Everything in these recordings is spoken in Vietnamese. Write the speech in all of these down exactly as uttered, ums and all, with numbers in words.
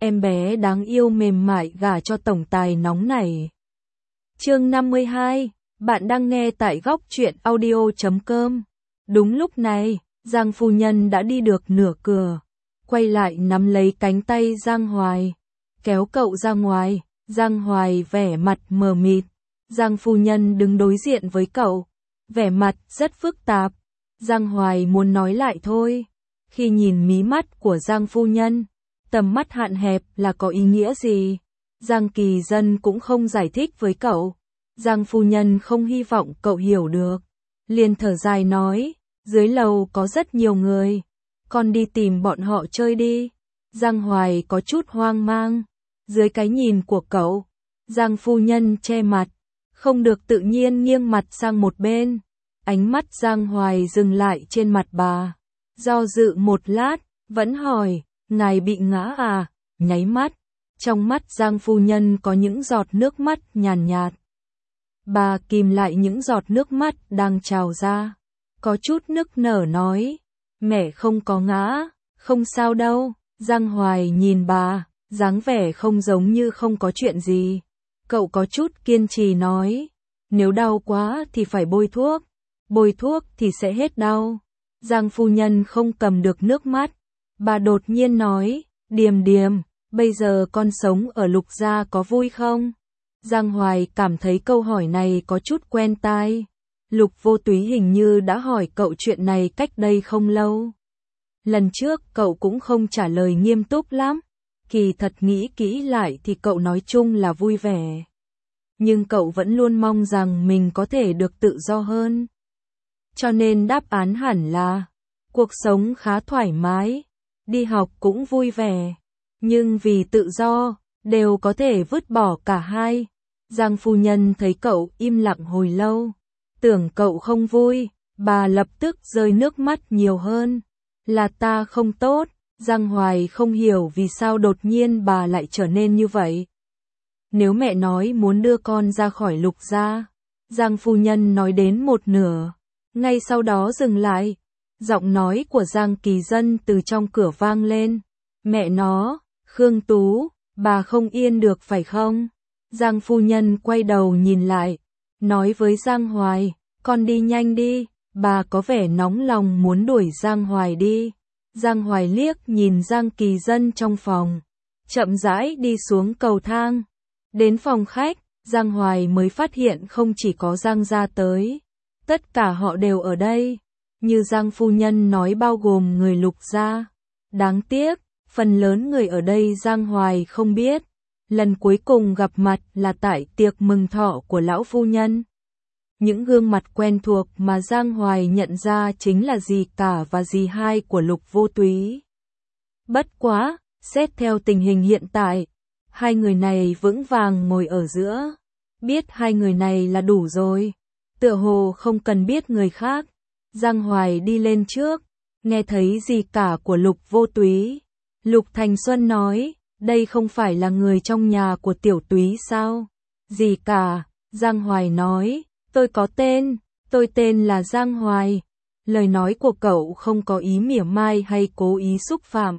em bé đáng yêu mềm mại gả cho tổng tài nóng này. Chương năm mươi hai, bạn đang nghe tại góc truyện audio chấm com. Đúng lúc này, Giang phu nhân đã đi được nửa cửa, quay lại nắm lấy cánh tay Giang Hoài, kéo cậu ra ngoài. Giang Hoài vẻ mặt mờ mịt, Giang phu nhân đứng đối diện với cậu, vẻ mặt rất phức tạp. Giang Hoài muốn nói lại thôi, khi nhìn mí mắt của Giang phu nhân, tầm mắt hạn hẹp là có ý nghĩa gì? Giang Kỳ Dân cũng không giải thích với cậu, Giang phu nhân không hy vọng cậu hiểu được, liền thở dài nói, dưới lầu có rất nhiều người, con đi tìm bọn họ chơi đi. Giang Hoài có chút hoang mang, dưới cái nhìn của cậu, Giang phu nhân che mặt, không được tự nhiên nghiêng mặt sang một bên. Ánh mắt Giang Hoài dừng lại trên mặt bà, do dự một lát, vẫn hỏi, ngài bị ngã à? Nháy mắt, trong mắt Giang phu nhân có những giọt nước mắt nhàn nhạt, nhạt. Bà kìm lại những giọt nước mắt đang trào ra, có chút nức nở nói, mẹ không có ngã, không sao đâu. Giang Hoài nhìn bà, dáng vẻ không giống như không có chuyện gì. Cậu có chút kiên trì nói, nếu đau quá thì phải bôi thuốc, bôi thuốc thì sẽ hết đau. Giang phu nhân không cầm được nước mắt, bà đột nhiên nói, Điềm Điềm, bây giờ con sống ở Lục gia có vui không? Giang Hoài cảm thấy câu hỏi này có chút quen tai. Lục Vô Túy hình như đã hỏi cậu chuyện này cách đây không lâu. Lần trước cậu cũng không trả lời nghiêm túc lắm, kỳ thật nghĩ kỹ lại thì cậu nói chung là vui vẻ. Nhưng cậu vẫn luôn mong rằng mình có thể được tự do hơn. Cho nên đáp án hẳn là, cuộc sống khá thoải mái, đi học cũng vui vẻ, nhưng vì tự do, đều có thể vứt bỏ cả hai. Giang phu nhân thấy cậu im lặng hồi lâu, tưởng cậu không vui, bà lập tức rơi nước mắt nhiều hơn. Là ta không tốt. Giang Hoài không hiểu vì sao đột nhiên bà lại trở nên như vậy. Nếu mẹ nói muốn đưa con ra khỏi Lục gia, Giang phu nhân nói đến một nửa, ngay sau đó dừng lại. Giọng nói của Giang Kỳ Dân từ trong cửa vang lên, mẹ nó, Khương Tú, bà không yên được phải không? Giang phu nhân quay đầu nhìn lại, nói với Giang Hoài, con đi nhanh đi. Bà có vẻ nóng lòng muốn đuổi Giang Hoài đi. Giang Hoài liếc nhìn Giang Kỳ Dân trong phòng, chậm rãi đi xuống cầu thang. Đến phòng khách, Giang Hoài mới phát hiện không chỉ có Giang gia tới, tất cả họ đều ở đây, như Giang phu nhân nói bao gồm người Lục gia. Đáng tiếc, phần lớn người ở đây Giang Hoài không biết, lần cuối cùng gặp mặt là tại tiệc mừng thọ của lão phu nhân. Những gương mặt quen thuộc mà Giang Hoài nhận ra chính là dì cả và dì hai của Lục Vô Túy. Bất quá, xét theo tình hình hiện tại, hai người này vững vàng ngồi ở giữa. Biết hai người này là đủ rồi, tựa hồ không cần biết người khác. Giang Hoài đi lên trước, nghe thấy dì cả của Lục Vô Túy. Lục Thành Xuân nói, đây không phải là người trong nhà của Tiểu Túy sao? Dì cả, Giang Hoài nói, tôi có tên, tôi tên là Giang Hoài. Lời nói của cậu không có ý mỉa mai hay cố ý xúc phạm,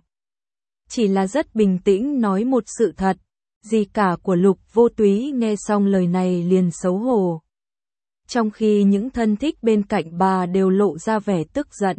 chỉ là rất bình tĩnh nói một sự thật. Dì cả của Lục Vô Túy nghe xong lời này liền xấu hổ, trong khi những thân thích bên cạnh bà đều lộ ra vẻ tức giận.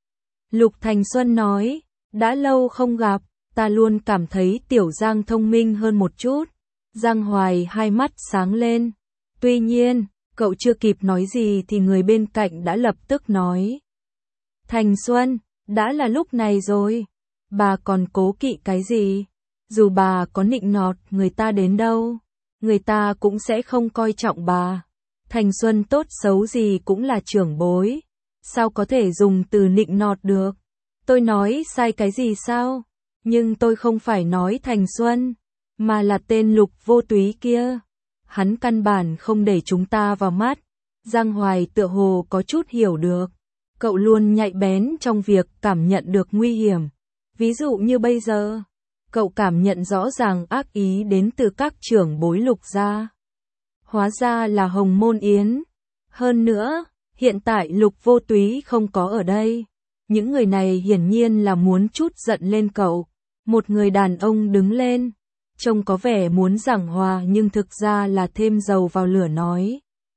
Lục Thành Xuân nói, đã lâu không gặp, ta luôn cảm thấy Tiểu Giang thông minh hơn một chút. Giang Hoài hai mắt sáng lên, tuy nhiên, cậu chưa kịp nói gì thì người bên cạnh đã lập tức nói, Thành Xuân, đã là lúc này rồi, bà còn cố kỵ cái gì? Dù bà có nịnh nọt người ta đến đâu, người ta cũng sẽ không coi trọng bà. Thành Xuân tốt xấu gì cũng là trưởng bối, sao có thể dùng từ nịnh nọt được? Tôi nói sai cái gì sao? Nhưng tôi không phải nói Thành Xuân, mà là tên Lục Vô Túy kia. Hắn căn bản không để chúng ta vào mắt. Giang Hoài tựa hồ có chút hiểu được. Cậu luôn nhạy bén trong việc cảm nhận được nguy hiểm. Ví dụ như bây giờ, cậu cảm nhận rõ ràng ác ý đến từ các trưởng bối Lục gia. Hóa ra là Hồng Môn Yến. Hơn nữa, hiện tại Lục Vô Túy không có ở đây. Những người này hiển nhiên là muốn trút giận lên cậu. Một người đàn ông đứng lên, trông có vẻ muốn giảng hòa nhưng thực ra là thêm dầu vào lửa nói.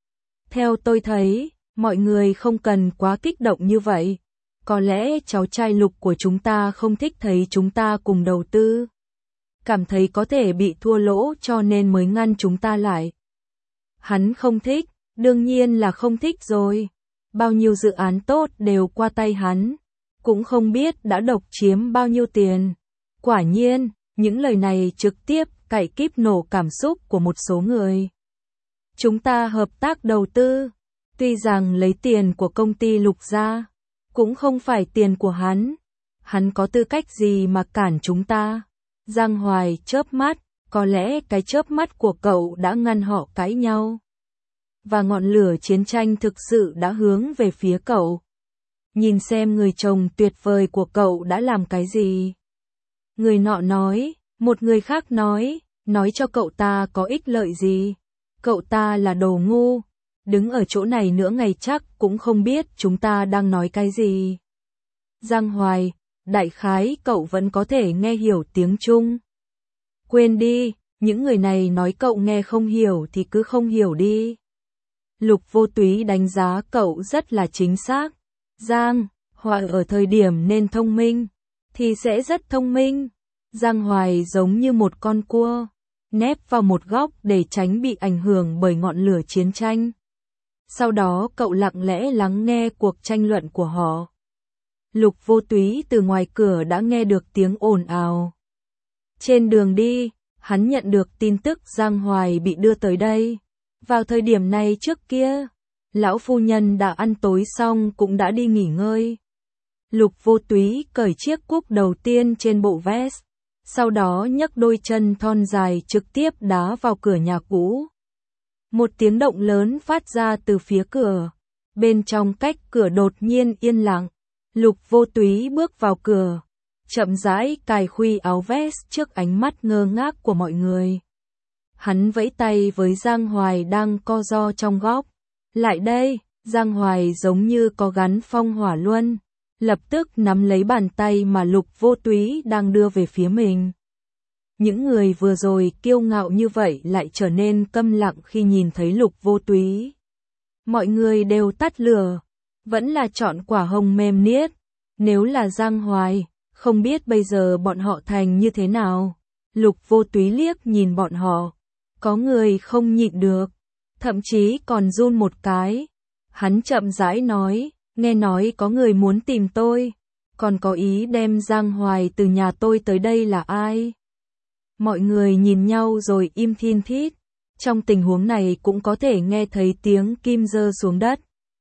Theo tôi thấy, mọi người không cần quá kích động như vậy. Có lẽ cháu trai Lục của chúng ta không thích thấy chúng ta cùng đầu tư. Cảm thấy có thể bị thua lỗ cho nên mới ngăn chúng ta lại. Hắn không thích, đương nhiên là không thích rồi. Bao nhiêu dự án tốt đều qua tay hắn. Cũng không biết đã độc chiếm bao nhiêu tiền. Quả nhiên, những lời này trực tiếp cạy kíp nổ cảm xúc của một số người. Chúng ta hợp tác đầu tư. Tuy rằng lấy tiền của công ty Lục ra, cũng không phải tiền của hắn. Hắn có tư cách gì mà cản chúng ta? Giang Hoài chớp mắt, có lẽ cái chớp mắt của cậu đã ngăn họ cãi nhau. Và ngọn lửa chiến tranh thực sự đã hướng về phía cậu. Nhìn xem người chồng tuyệt vời của cậu đã làm cái gì. Người nọ nói, một người khác nói, nói cho cậu ta có ích lợi gì. Cậu ta là đồ ngu, đứng ở chỗ này nửa ngày chắc cũng không biết chúng ta đang nói cái gì. Giang Hoài, đại khái cậu vẫn có thể nghe hiểu tiếng Trung. Quên đi, những người này nói cậu nghe không hiểu thì cứ không hiểu đi. Lục Vô Túy đánh giá cậu rất là chính xác. Giang Hoài ở thời điểm nên thông minh, thì sẽ rất thông minh. Giang Hoài giống như một con cua, nép vào một góc để tránh bị ảnh hưởng bởi ngọn lửa chiến tranh. Sau đó cậu lặng lẽ lắng nghe cuộc tranh luận của họ. Lục Vô Túy từ ngoài cửa đã nghe được tiếng ồn ào. Trên đường đi, hắn nhận được tin tức Giang Hoài bị đưa tới đây. Vào thời điểm này trước kia, lão phu nhân đã ăn tối xong cũng đã đi nghỉ ngơi. Lục Vô Túy cởi chiếc cúc đầu tiên trên bộ vest, sau đó nhấc đôi chân thon dài trực tiếp đá vào cửa nhà cũ. Một tiếng động lớn phát ra từ phía cửa. Bên trong cách cửa đột nhiên yên lặng. Lục Vô Túy bước vào cửa, chậm rãi cài khuy áo vest trước ánh mắt ngơ ngác của mọi người. Hắn vẫy tay với Giang Hoài đang co ro trong góc. Lại đây, Giang Hoài giống như có gắn phong hỏa luân, lập tức nắm lấy bàn tay mà Lục Vô Túy đang đưa về phía mình. Những người vừa rồi kiêu ngạo như vậy lại trở nên câm lặng khi nhìn thấy Lục Vô Túy. Mọi người đều tắt lửa, vẫn là chọn quả hồng mềm niết. Nếu là Giang Hoài, không biết bây giờ bọn họ thành như thế nào. Lục Vô Túy liếc nhìn bọn họ, có người không nhịn được, thậm chí còn run một cái. Hắn chậm rãi nói, nghe nói có người muốn tìm tôi, còn có ý đem Giang Hoài từ nhà tôi tới đây là ai? Mọi người nhìn nhau rồi im thin thít. Trong tình huống này cũng có thể nghe thấy tiếng kim rơi xuống đất.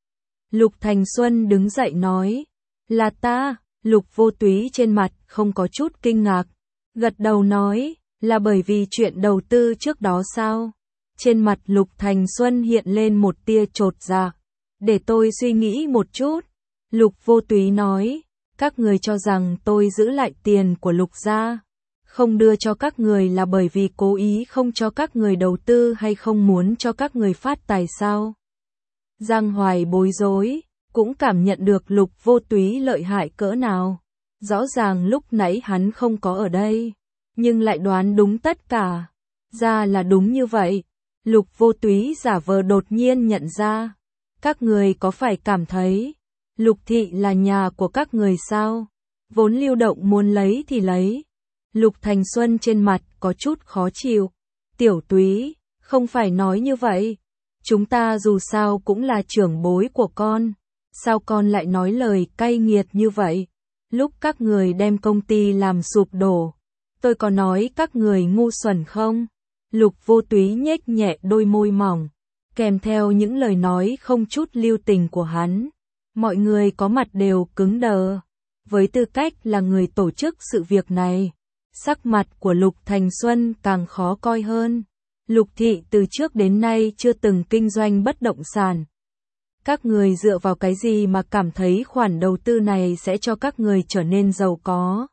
Lục Thành Xuân đứng dậy nói, là ta. Lục Vô Túy trên mặt không có chút kinh ngạc, gật đầu nói, là bởi vì chuyện đầu tư trước đó sao? Trên mặt Lục Thành Xuân hiện lên một tia chột dạ. Để tôi suy nghĩ một chút. Lục Vô Túy nói, các người cho rằng tôi giữ lại tiền của Lục gia, không đưa cho các người là bởi vì cố ý không cho các người đầu tư hay không muốn cho các người phát tài sao? Giang Hoài bối rối, cũng cảm nhận được Lục Vô Túy lợi hại cỡ nào. Rõ ràng lúc nãy hắn không có ở đây, nhưng lại đoán đúng tất cả. Ra là đúng như vậy. Lục Vô Túy giả vờ đột nhiên nhận ra. Các người có phải cảm thấy Lục thị là nhà của các người sao? Vốn lưu động muốn lấy thì lấy. Lục Thành Xuân trên mặt có chút khó chịu. Tiểu Túy, không phải nói như vậy. Chúng ta dù sao cũng là trưởng bối của con. Sao con lại nói lời cay nghiệt như vậy? Lúc các người đem công ty làm sụp đổ, tôi có nói các người ngu xuẩn không? Lục Vô Túy nhếch nhẹ đôi môi mỏng, kèm theo những lời nói không chút lưu tình của hắn. Mọi người có mặt đều cứng đờ. Với tư cách là người tổ chức sự việc này, sắc mặt của Lục Thành Xuân càng khó coi hơn. Lục thị từ trước đến nay chưa từng kinh doanh bất động sản. Các người dựa vào cái gì mà cảm thấy khoản đầu tư này sẽ cho các người trở nên giàu có?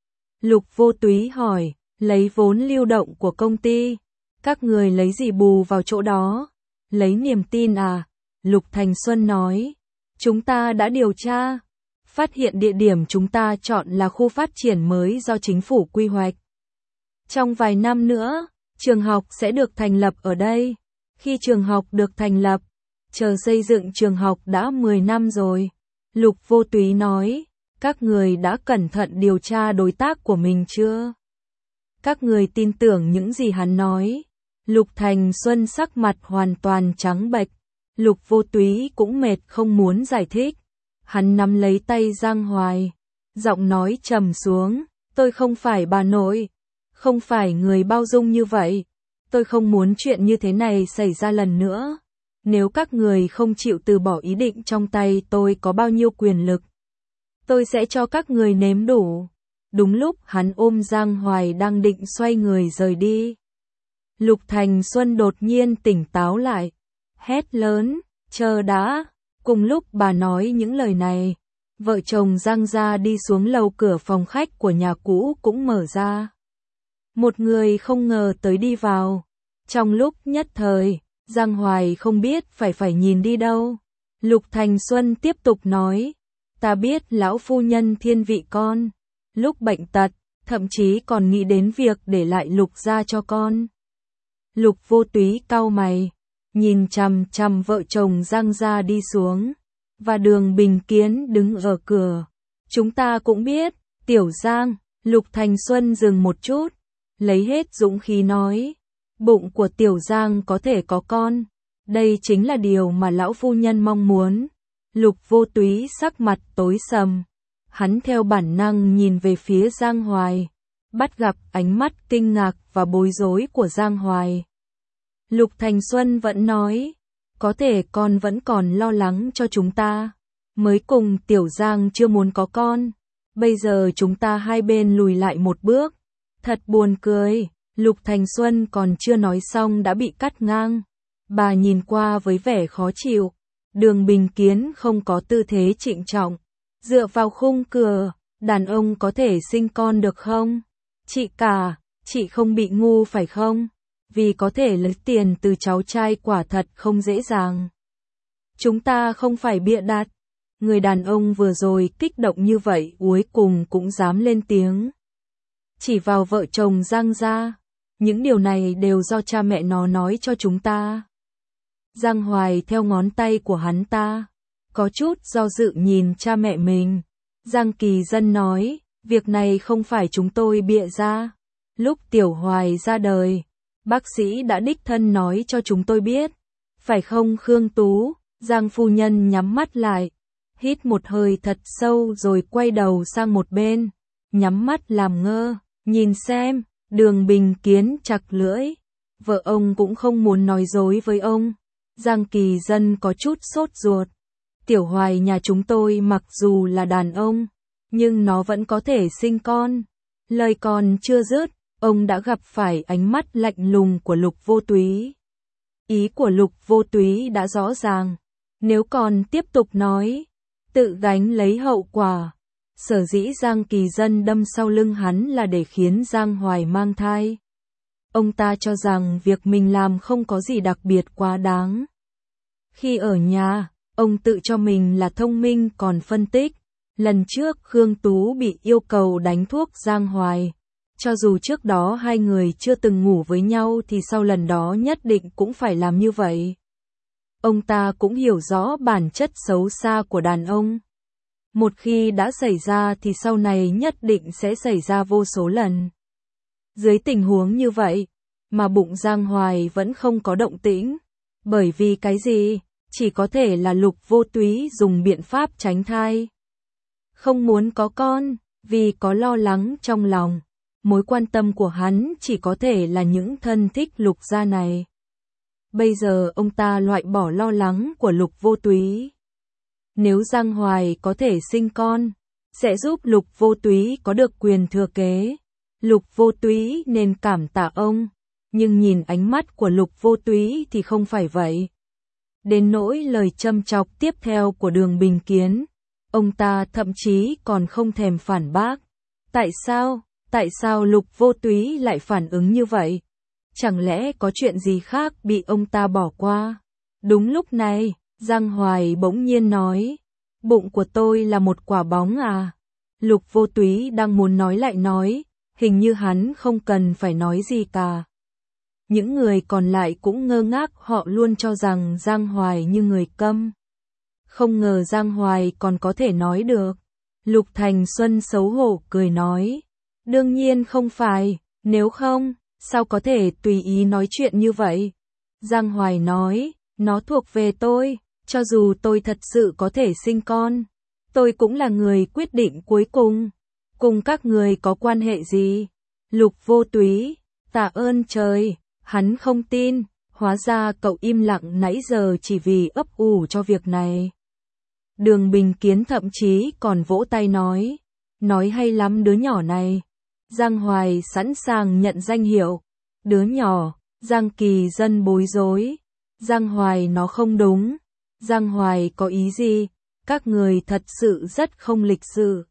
Lục Vô Túy hỏi, lấy vốn lưu động của công ty. Các người lấy gì bù vào chỗ đó? Lấy niềm tin à? Lục Thành Xuân nói, chúng ta đã điều tra. phát hiện địa điểm chúng ta chọn là khu phát triển mới do chính phủ quy hoạch. Trong vài năm nữa, trường học sẽ được thành lập ở đây. Khi trường học được thành lập, chờ xây dựng trường học đã mười năm rồi. Lục Vô Túy nói, các người đã cẩn thận điều tra đối tác của mình chưa? Các người tin tưởng những gì hắn nói. Lục Thành Xuân sắc mặt hoàn toàn trắng bệch. Lục Vô Túy cũng mệt không muốn giải thích. Hắn nắm lấy tay Giang Hoài, giọng nói trầm xuống, tôi không phải bà nội, không phải người bao dung như vậy. Tôi không muốn chuyện như thế này xảy ra lần nữa. Nếu các người không chịu từ bỏ ý định trong tay tôi có bao nhiêu quyền lực, tôi sẽ cho các người nếm đủ. Đúng lúc hắn ôm Giang Hoài đang định xoay người rời đi, Lục Thành Xuân đột nhiên tỉnh táo lại, hét lớn, chờ đã. Cùng lúc bà nói những lời này, vợ chồng Giang gia đi xuống lầu, cửa phòng khách của nhà cũ cũng mở ra. Một người không ngờ tới đi vào. Trong lúc nhất thời, Giang Hoài không biết phải phải nhìn đi đâu. Lục Thành Xuân tiếp tục nói, ta biết lão phu nhân thiên vị con, lúc bệnh tật, thậm chí còn nghĩ đến việc để lại Lục gia cho con. Lục Vô Túy cau mày, nhìn chằm chằm vợ chồng Giang gia đi xuống, và Đường Bình Kiến đứng ở cửa. Chúng ta cũng biết, Tiểu Giang. Lục Thành Xuân dừng một chút, lấy hết dũng khí nói, bụng của Tiểu Giang có thể có con, đây chính là điều mà lão phu nhân mong muốn. Lục Vô Túy sắc mặt tối sầm, hắn theo bản năng nhìn về phía Giang Hoài, bắt gặp ánh mắt kinh ngạc và bối rối của Giang Hoài. Lục Thành Xuân vẫn nói, có thể con vẫn còn lo lắng cho chúng ta, mới cùng Tiểu Giang chưa muốn có con, bây giờ chúng ta hai bên lùi lại một bước. Thật buồn cười. Lục Thành Xuân còn chưa nói xong đã bị cắt ngang. Bà nhìn qua với vẻ khó chịu. Đường Bình Kiến không có tư thế trịnh trọng, dựa vào khung cửa, đàn ông có thể sinh con được không? Chị cả, chị không bị ngu phải không? Vì có thể lấy tiền từ cháu trai quả thật không dễ dàng. Chúng ta không phải bịa đặt. Người đàn ông vừa rồi kích động như vậy cuối cùng cũng dám lên tiếng. Chỉ vào vợ chồng Giang gia. Những điều này đều do cha mẹ nó nói cho chúng ta. Giang Hoài theo ngón tay của hắn ta, có chút do dự nhìn cha mẹ mình. Giang Kỳ Dân nói, việc này không phải chúng tôi bịa ra. Lúc Tiểu Hoài ra đời, bác sĩ đã đích thân nói cho chúng tôi biết. Phải không Khương Tú? Giang phu nhân nhắm mắt lại, hít một hơi thật sâu rồi quay đầu sang một bên, nhắm mắt làm ngơ, nhìn xem. Đường Bình Kiến chặt lưỡi, vợ ông cũng không muốn nói dối với ông. Giang Kỳ Dân có chút sốt ruột. Tiểu Hoài nhà chúng tôi mặc dù là đàn ông, nhưng nó vẫn có thể sinh con. Lời còn chưa dứt, ông đã gặp phải ánh mắt lạnh lùng của Lục Vô Túy. Ý của Lục Vô Túy đã rõ ràng, nếu còn tiếp tục nói, tự gánh lấy hậu quả. Sở dĩ Giang Kỳ Dân đâm sau lưng hắn là để khiến Giang Hoài mang thai. Ông ta cho rằng việc mình làm không có gì đặc biệt quá đáng. Khi ở nhà, ông tự cho mình là thông minh còn phân tích. Lần trước Khương Tú bị yêu cầu đánh thuốc Giang Hoài. Cho dù trước đó hai người chưa từng ngủ với nhau thì sau lần đó nhất định cũng phải làm như vậy. Ông ta cũng hiểu rõ bản chất xấu xa của đàn ông. Một khi đã xảy ra thì sau này nhất định sẽ xảy ra vô số lần. Dưới tình huống như vậy, mà bụng Giang Hoài vẫn không có động tĩnh. Bởi vì cái gì? Chỉ có thể là Lục Vô Túy dùng biện pháp tránh thai. Không muốn có con, vì có lo lắng trong lòng. Mối quan tâm của hắn chỉ có thể là những thân thích Lục gia này. Bây giờ ông ta loại bỏ lo lắng của Lục Vô Túy. Nếu Giang Hoài có thể sinh con, sẽ giúp Lục Vô Túy có được quyền thừa kế. Lục Vô Túy nên cảm tạ ông, nhưng nhìn ánh mắt của Lục Vô Túy thì không phải vậy. Đến nỗi lời châm chọc tiếp theo của Đường Bình Kiến, ông ta thậm chí còn không thèm phản bác. Tại sao? Tại sao Lục Vô Túy lại phản ứng như vậy? Chẳng lẽ có chuyện gì khác bị ông ta bỏ qua? Đúng lúc này, Giang Hoài bỗng nhiên nói, Bụng của tôi là một quả bóng à? Lục Vô Túy đang muốn nói lại nói, hình như hắn không cần phải nói gì cả. Những người còn lại cũng ngơ ngác, họ luôn cho rằng Giang Hoài như người câm. Không ngờ Giang Hoài còn có thể nói được. Lục Thành Xuân xấu hổ cười nói, đương nhiên không phải, nếu không, sao có thể tùy ý nói chuyện như vậy? Giang Hoài nói, nó thuộc về tôi, cho dù tôi thật sự có thể sinh con, tôi cũng là người quyết định cuối cùng. Cùng các người có quan hệ gì? Lục Vô Túy, tạ ơn trời, hắn không tin, hóa ra cậu im lặng nãy giờ chỉ vì ấp ủ cho việc này. Đường Bình Kiến thậm chí còn vỗ tay nói, nói hay lắm đứa nhỏ này. Giang Hoài sẵn sàng nhận danh hiệu, đứa nhỏ. Giang Kỳ Dân bối rối, Giang Hoài nó không đúng, Giang Hoài có ý gì, các người thật sự rất không lịch sự.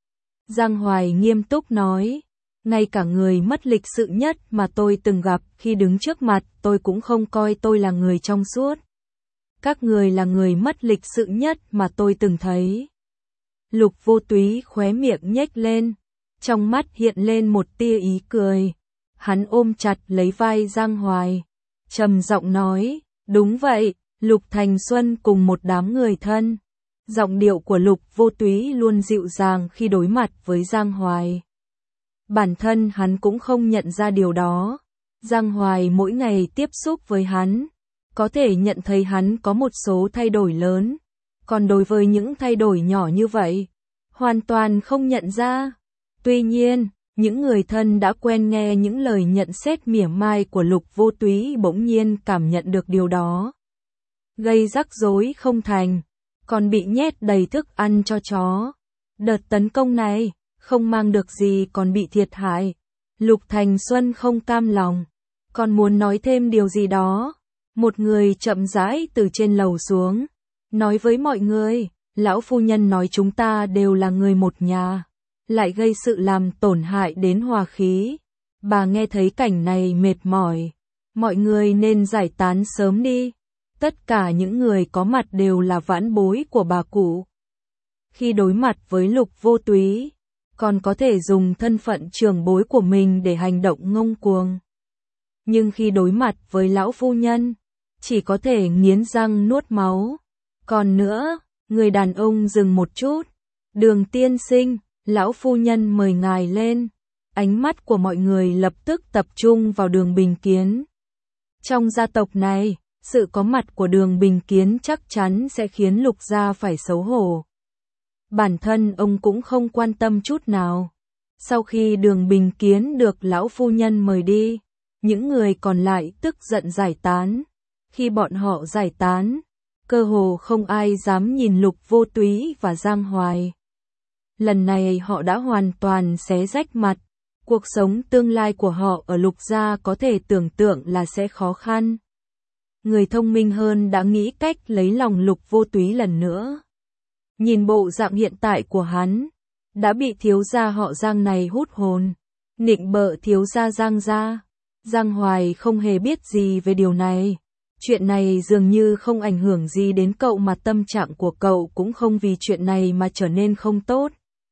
Giang Hoài nghiêm túc nói, ngay cả người mất lịch sự nhất mà tôi từng gặp khi đứng trước mặt tôi cũng không coi tôi là người trong suốt. Các người là người mất lịch sự nhất mà tôi từng thấy. Lục Vô Túy khóe miệng nhếch lên, trong mắt hiện lên một tia ý cười. Hắn ôm chặt lấy vai Giang Hoài, trầm giọng nói, đúng vậy, Lục Thành Xuân cùng một đám người thân. Giọng điệu của Lục Vô Túy luôn dịu dàng khi đối mặt với Giang Hoài. Bản thân hắn cũng không nhận ra điều đó. Giang Hoài mỗi ngày tiếp xúc với hắn, có thể nhận thấy hắn có một số thay đổi lớn. Còn đối với những thay đổi nhỏ như vậy, hoàn toàn không nhận ra. Tuy nhiên, những người thân đã quen nghe những lời nhận xét mỉa mai của Lục Vô Túy bỗng nhiên cảm nhận được điều đó. Gây rắc rối không thành, còn bị nhét đầy thức ăn cho chó. Đợt tấn công này, không mang được gì còn bị thiệt hại. Lục Thành Xuân không cam lòng, còn muốn nói thêm điều gì đó. Một người chậm rãi từ trên lầu xuống, nói với mọi người, lão phu nhân nói chúng ta đều là người một nhà, lại gây sự làm tổn hại đến hòa khí. Bà nghe thấy cảnh này mệt mỏi, mọi người nên giải tán sớm đi. Tất cả những người có mặt đều là vãn bối của bà cụ. Khi đối mặt với Lục Vô Túy, còn có thể dùng thân phận trưởng bối của mình để hành động ngông cuồng. Nhưng khi đối mặt với lão phu nhân, chỉ có thể nghiến răng nuốt máu. Còn nữa, người đàn ông dừng một chút. Đường tiên sinh, lão phu nhân mời ngài lên. Ánh mắt của mọi người lập tức tập trung vào Đường Bình Kiến. Trong gia tộc này, sự có mặt của Đường Bình Kiến chắc chắn sẽ khiến Lục gia phải xấu hổ. Bản thân ông cũng không quan tâm chút nào. Sau khi Đường Bình Kiến được lão phu nhân mời đi, những người còn lại tức giận giải tán. Khi bọn họ giải tán, cơ hồ không ai dám nhìn Lục Vô Túy và Giang Hoài. Lần này họ đã hoàn toàn xé rách mặt. Cuộc sống tương lai của họ ở Lục gia có thể tưởng tượng là sẽ khó khăn. Người thông minh hơn đã nghĩ cách lấy lòng Lục Vô Túy lần nữa. Nhìn bộ dạng hiện tại của hắn, đã bị thiếu gia họ Giang này hút hồn, nịnh bợ thiếu gia Giang gia. Giang Hoài không hề biết gì về điều này. Chuyện này dường như không ảnh hưởng gì đến cậu mà tâm trạng của cậu cũng không vì chuyện này mà trở nên không tốt.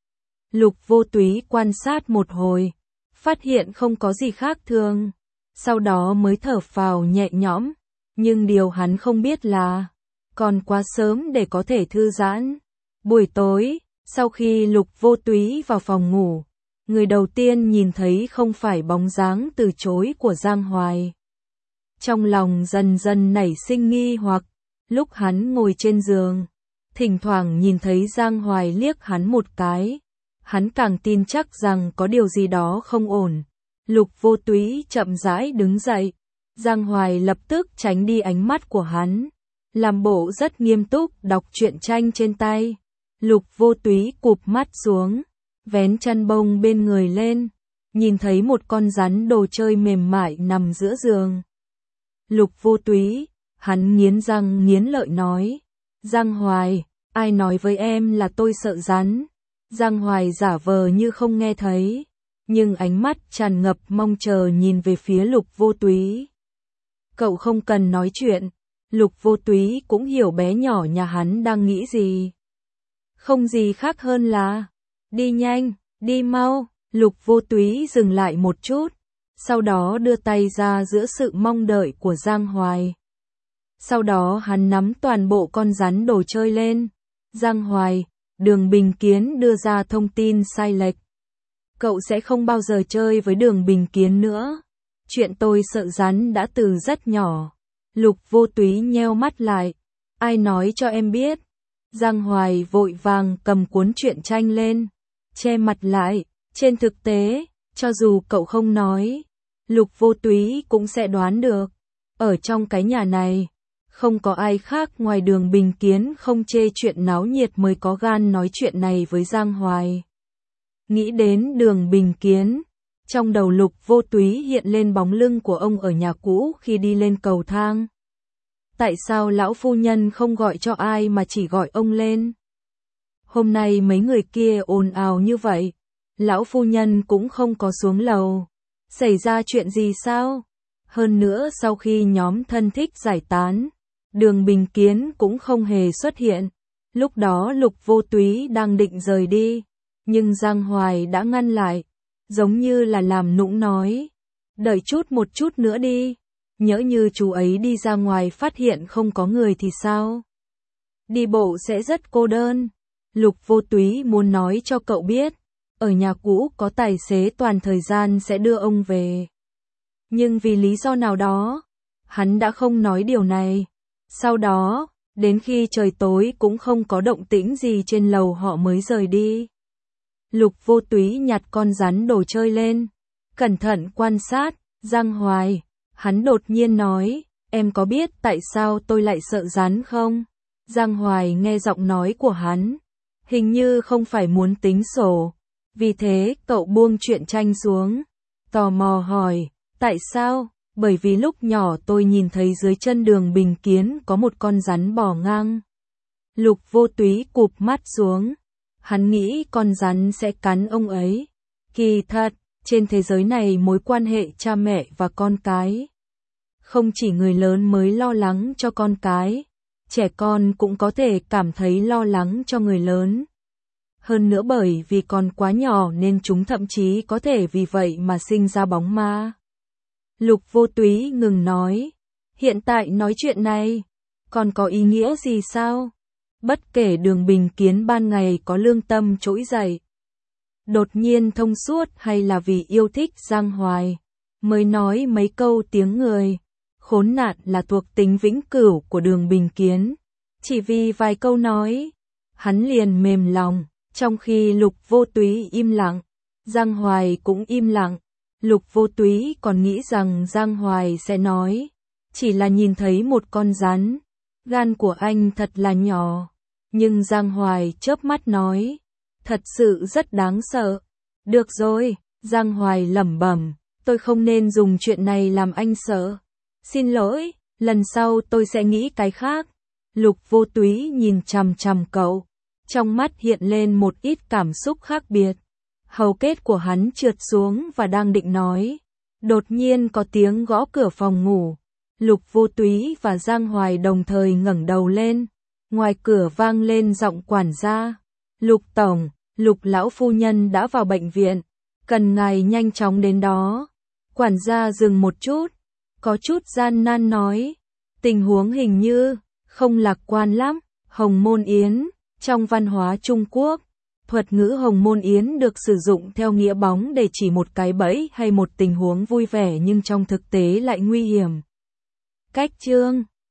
Lục Vô Túy quan sát một hồi, phát hiện không có gì khác thường, sau đó mới thở phào nhẹ nhõm. Nhưng điều hắn không biết là, còn quá sớm để có thể thư giãn. Buổi tối, sau khi Lục Vô Túy vào phòng ngủ, người đầu tiên nhìn thấy không phải bóng dáng từ chối của Giang Hoài. Trong lòng dần dần nảy sinh nghi hoặc, lúc hắn ngồi trên giường, thỉnh thoảng nhìn thấy Giang Hoài liếc hắn một cái, hắn càng tin chắc rằng có điều gì đó không ổn. Lục Vô Túy chậm rãi đứng dậy, Giang Hoài lập tức tránh đi ánh mắt của hắn, làm bộ rất nghiêm túc đọc truyện tranh trên tay. Lục Vô Túy cụp mắt xuống, vén chăn bông bên người lên, nhìn thấy một con rắn đồ chơi mềm mại nằm giữa giường. Lục Vô Túy, hắn nghiến răng nghiến lợi nói, Giang Hoài, ai nói với em là tôi sợ rắn? Giang Hoài giả vờ như không nghe thấy, nhưng ánh mắt tràn ngập mong chờ nhìn về phía Lục Vô Túy. Cậu không cần nói chuyện, Lục Vô Túy cũng hiểu bé nhỏ nhà hắn đang nghĩ gì. không gì khác hơn là đi nhanh, đi mau. Lục Vô Túy dừng lại một chút, sau đó đưa tay ra giữa sự mong đợi của Giang Hoài. Sau đó hắn nắm toàn bộ con rắn đồ chơi lên. Giang Hoài, Đường Bình Kiến đưa ra thông tin sai lệch. Cậu sẽ không bao giờ chơi với Đường Bình Kiến nữa. Chuyện tôi sợ rắn đã từ rất nhỏ. Lục Vô Túy nheo mắt lại. Ai nói cho em biết? Giang Hoài vội vàng cầm cuốn truyện tranh lên, che mặt lại. Trên thực tế, cho dù cậu không nói, Lục Vô Túy cũng sẽ đoán được. Ở trong cái nhà này, không có ai khác ngoài Đường Bình Kiến không chê chuyện náo nhiệt mới có gan nói chuyện này với Giang Hoài. Nghĩ đến Đường Bình Kiến, trong đầu Lục Vô Túy hiện lên bóng lưng của ông ở nhà cũ khi đi lên cầu thang. Tại sao lão phu nhân không gọi cho ai mà chỉ gọi ông lên? Hôm nay mấy người kia ồn ào như vậy, lão phu nhân cũng không có xuống lầu. Xảy ra chuyện gì sao? Hơn nữa sau khi nhóm thân thích giải tán, Đường Bình Kiến cũng không hề xuất hiện. Lúc đó Lục Vô Túy đang định rời đi, nhưng Giang Hoài đã ngăn lại, giống như là làm nũng nói. Đợi chút một chút nữa đi, nhỡ như chú ấy đi ra ngoài phát hiện không có người thì sao? Đi bộ sẽ rất cô đơn. Lục Vô Túy muốn nói cho cậu biết, ở nhà cũ có tài xế toàn thời gian sẽ đưa ông về. Nhưng vì lý do nào đó, hắn đã không nói điều này. Sau đó, đến khi trời tối cũng không có động tĩnh gì trên lầu họ mới rời đi. Lục Vô Túy nhặt con rắn đồ chơi lên, cẩn thận quan sát. Giang Hoài, hắn đột nhiên nói, em có biết tại sao tôi lại sợ rắn không? Giang Hoài nghe giọng nói của hắn, hình như không phải muốn tính sổ. Vì thế cậu buông truyện tranh xuống, tò mò hỏi, tại sao? Bởi vì lúc nhỏ tôi nhìn thấy dưới chân Đường Bình Kiến có một con rắn bò ngang. Lục Vô Túy cụp mắt xuống, hắn nghĩ con rắn sẽ cắn ông ấy. Kỳ thật, trên thế giới này mối quan hệ cha mẹ và con cái, không chỉ người lớn mới lo lắng cho con cái, trẻ con cũng có thể cảm thấy lo lắng cho người lớn. Hơn nữa bởi vì còn quá nhỏ nên chúng thậm chí có thể vì vậy mà sinh ra bóng ma. Lục Vô Túy ngừng nói, hiện tại nói chuyện này, còn có ý nghĩa gì sao? Bất kể Đường Bình Kiến ban ngày có lương tâm trỗi dậy, đột nhiên thông suốt hay là vì yêu thích Giang Hoài, mới nói mấy câu tiếng người, khốn nạn là thuộc tính vĩnh cửu của Đường Bình Kiến. Chỉ vì vài câu nói, hắn liền mềm lòng. Trong khi Lục Vô Túy im lặng, Giang Hoài cũng im lặng. Lục Vô Túy còn nghĩ rằng Giang Hoài sẽ nói, chỉ là nhìn thấy một con rắn, gan của anh thật là nhỏ. Nhưng Giang Hoài chớp mắt nói, thật sự rất đáng sợ. Được rồi, Giang Hoài lẩm bẩm, tôi không nên dùng chuyện này làm anh sợ. Xin lỗi, lần sau tôi sẽ nghĩ cái khác. Lục Vô Túy nhìn chằm chằm cậu, trong mắt hiện lên một ít cảm xúc khác biệt. Hầu kết của hắn trượt xuống và đang định nói, đột nhiên có tiếng gõ cửa phòng ngủ. Lục Vô Túy và Giang Hoài đồng thời ngẩng đầu lên. Ngoài cửa vang lên giọng quản gia. Lục tổng, Lục lão phu nhân đã vào bệnh viện, cần ngài nhanh chóng đến đó. Quản gia dừng một chút, có chút gian nan nói, tình huống hình như không lạc quan lắm. Hồng Môn Yến, trong văn hóa Trung Quốc, thuật ngữ Hồng Môn Yến được sử dụng theo nghĩa bóng để chỉ một cái bẫy hay một tình huống vui vẻ nhưng trong thực tế lại nguy hiểm. Cách chương